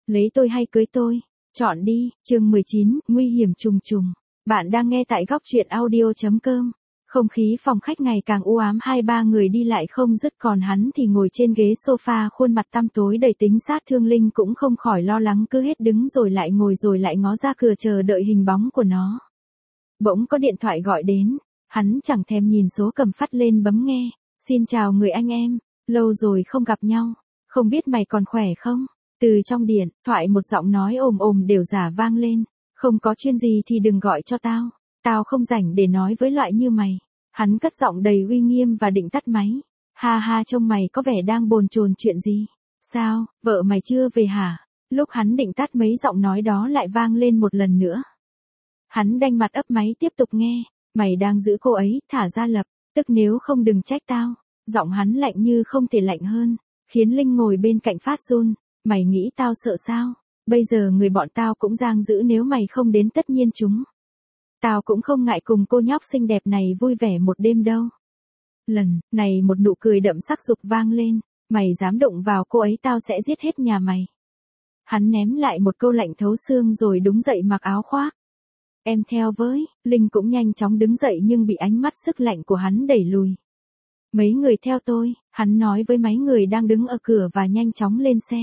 Lấy tôi hay cưới tôi? Chọn đi. Chương 19, nguy hiểm trùng trùng. Bạn đang nghe tại góc truyện audio.com. Không khí phòng khách ngày càng u ám, 2-3 người đi lại không dứt, còn hắn thì ngồi trên ghế sofa, khuôn mặt tăm tối đầy tính sát thương. Linh cũng không khỏi lo lắng, cứ hết đứng rồi lại ngồi rồi lại ngó ra cửa chờ đợi hình bóng của nó. Bỗng có điện thoại gọi đến, hắn chẳng thèm nhìn số cầm phắt lên bấm nghe. Xin chào người anh em, lâu rồi không gặp nhau, không biết mày còn khỏe không? Từ trong điện thoại một giọng nói ồm ồm đều giả vang lên, không có chuyện gì thì đừng gọi cho tao, tao không rảnh để nói với loại như mày. Hắn cất giọng đầy uy nghiêm và định tắt máy. Ha ha, trông mày có vẻ đang bồn chồn chuyện gì? Sao, vợ mày chưa về hả? Lúc hắn định tắt mấy giọng nói đó lại vang lên một lần nữa. Hắn đanh mặt ấp máy tiếp tục nghe. Mày đang giữ cô ấy, thả ra lập tức, nếu không đừng trách tao. Giọng hắn lạnh như không thể lạnh hơn, khiến Linh ngồi bên cạnh phát run. Mày nghĩ tao sợ sao? Bây giờ người bọn tao cũng giang dữ, nếu mày không đến tất nhiên chúng tao cũng không ngại cùng cô nhóc xinh đẹp này vui vẻ một đêm đâu. Lần này một nụ cười đậm sắc dục vang lên. Mày dám đụng vào cô ấy tao sẽ giết hết nhà mày. Hắn ném lại một câu lạnh thấu xương rồi đứng dậy mặc áo khoác. Em theo với. Linh cũng nhanh chóng đứng dậy nhưng bị ánh mắt sức lạnh của hắn đẩy lùi. Mấy người theo tôi, hắn nói với mấy người đang đứng ở cửa và nhanh chóng lên xe.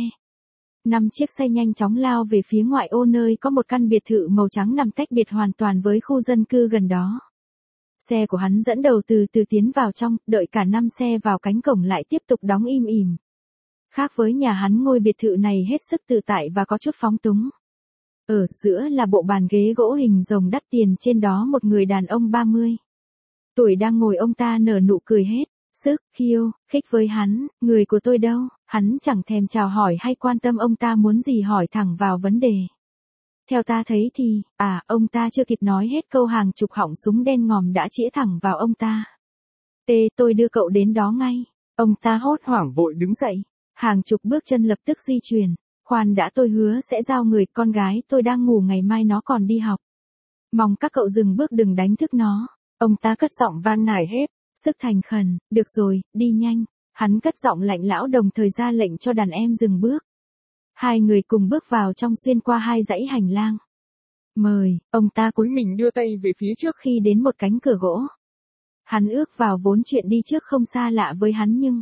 5 chiếc xe nhanh chóng lao về phía ngoại ô, nơi có một căn biệt thự màu trắng nằm tách biệt hoàn toàn với khu dân cư gần đó. Xe của hắn dẫn đầu từ từ tiến vào trong, đợi cả 5 xe vào cánh cổng lại tiếp tục đóng im ỉm. Khác với nhà hắn, ngôi biệt thự này hết sức tự tại và có chút phóng túng. Ở giữa là bộ bàn ghế gỗ hình rồng đắt tiền, trên đó một người đàn ông 30 tuổi đang ngồi, ông ta nở nụ cười hết sức khiêu khích với hắn. Người của tôi đâu? Hắn chẳng thèm chào hỏi hay quan tâm ông ta muốn gì, hỏi thẳng vào vấn đề. Theo ta thấy thì, ông ta chưa kịp nói hết câu, hàng chục họng súng đen ngòm đã chĩa thẳng vào ông ta. Tôi đưa cậu đến đó ngay. Ông ta hốt hoảng vội đứng dậy. Hàng chục bước chân lập tức di chuyển. Khoan đã, tôi hứa sẽ giao người, con gái tôi đang ngủ, ngày mai nó còn đi học. Mong các cậu dừng bước, đừng đánh thức nó. Ông ta cất giọng van nài hết sức thành khẩn. Được rồi, đi nhanh. Hắn cất giọng lạnh lão, đồng thời ra lệnh cho đàn em dừng bước. Hai người cùng bước vào trong, xuyên qua 2 dãy hành lang. Mời, ông ta cúi mình đưa tay về phía trước khi đến một cánh cửa gỗ. Hắn ước vào, vốn chuyện đi trước không xa lạ với hắn, nhưng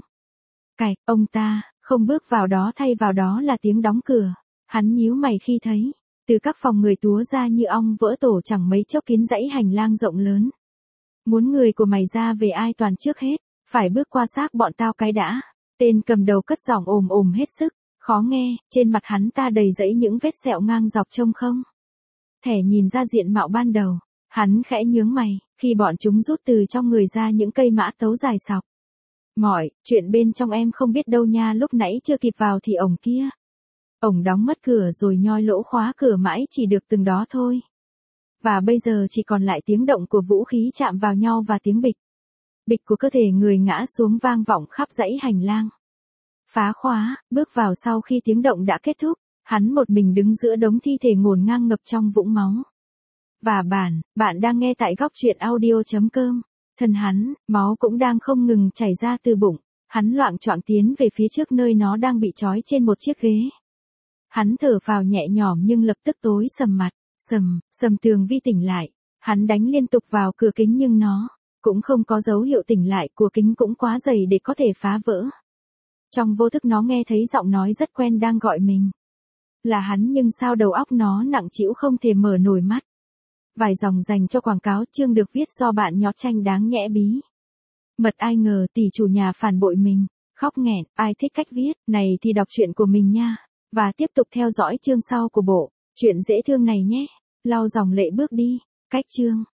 ông ta không bước vào đó, thay vào đó là tiếng đóng cửa. Hắn nhíu mày khi thấy từ các phòng người túa ra như ong vỡ tổ, chẳng mấy chốc kín dãy hành lang rộng lớn. Muốn người của mày ra về ai toàn trước hết, phải bước qua xác bọn tao cái đã. Tên cầm đầu cất giọng ồm ồm hết sức khó nghe, trên mặt hắn ta đầy dẫy những vết sẹo ngang dọc, trông không thể nhìn ra diện mạo ban đầu. Hắn khẽ nhướng mày khi bọn chúng rút từ trong người ra những cây mã tấu dài sọc. Mọi chuyện bên trong em không biết đâu nha, lúc nãy chưa kịp vào thì ổng kia, ổng đóng mất cửa rồi nhoi lỗ khóa cửa mãi chỉ được từng đó thôi. Và bây giờ chỉ còn lại tiếng động của vũ khí chạm vào nhau và tiếng bịch bịch của cơ thể người ngã xuống vang vọng khắp dãy hành lang. Phá khóa, bước vào sau khi tiếng động đã kết thúc, hắn một mình đứng giữa đống thi thể ngổn ngang ngập trong vũng máu. Và bạn đang nghe tại góc truyện audio.com. Thân hắn, máu cũng đang không ngừng chảy ra từ bụng. Hắn loạng choạng tiến về phía trước, nơi nó đang bị trói trên một chiếc ghế. Hắn thở phào nhẹ nhõm nhưng lập tức tối sầm mặt. Sầm Tường Vi tỉnh lại. Hắn đánh liên tục vào cửa kính nhưng nó cũng không có dấu hiệu tỉnh lại, của kính cũng quá dày để có thể phá vỡ. Trong vô thức nó nghe thấy giọng nói rất quen đang gọi mình. Là hắn, nhưng sao đầu óc nó nặng trĩu không thể mở nổi mắt. Vài dòng dành cho quảng cáo, chương được viết do bạn nhó tranh đáng nhẽ bí mật. Ai ngờ tỷ chủ nhà phản bội mình. Khóc nghẹn. Ai thích cách viết này thì đọc truyện của mình nha. Và tiếp tục theo dõi chương sau của bộ truyện dễ thương này nhé. Lau dòng lệ bước đi. Cách chương.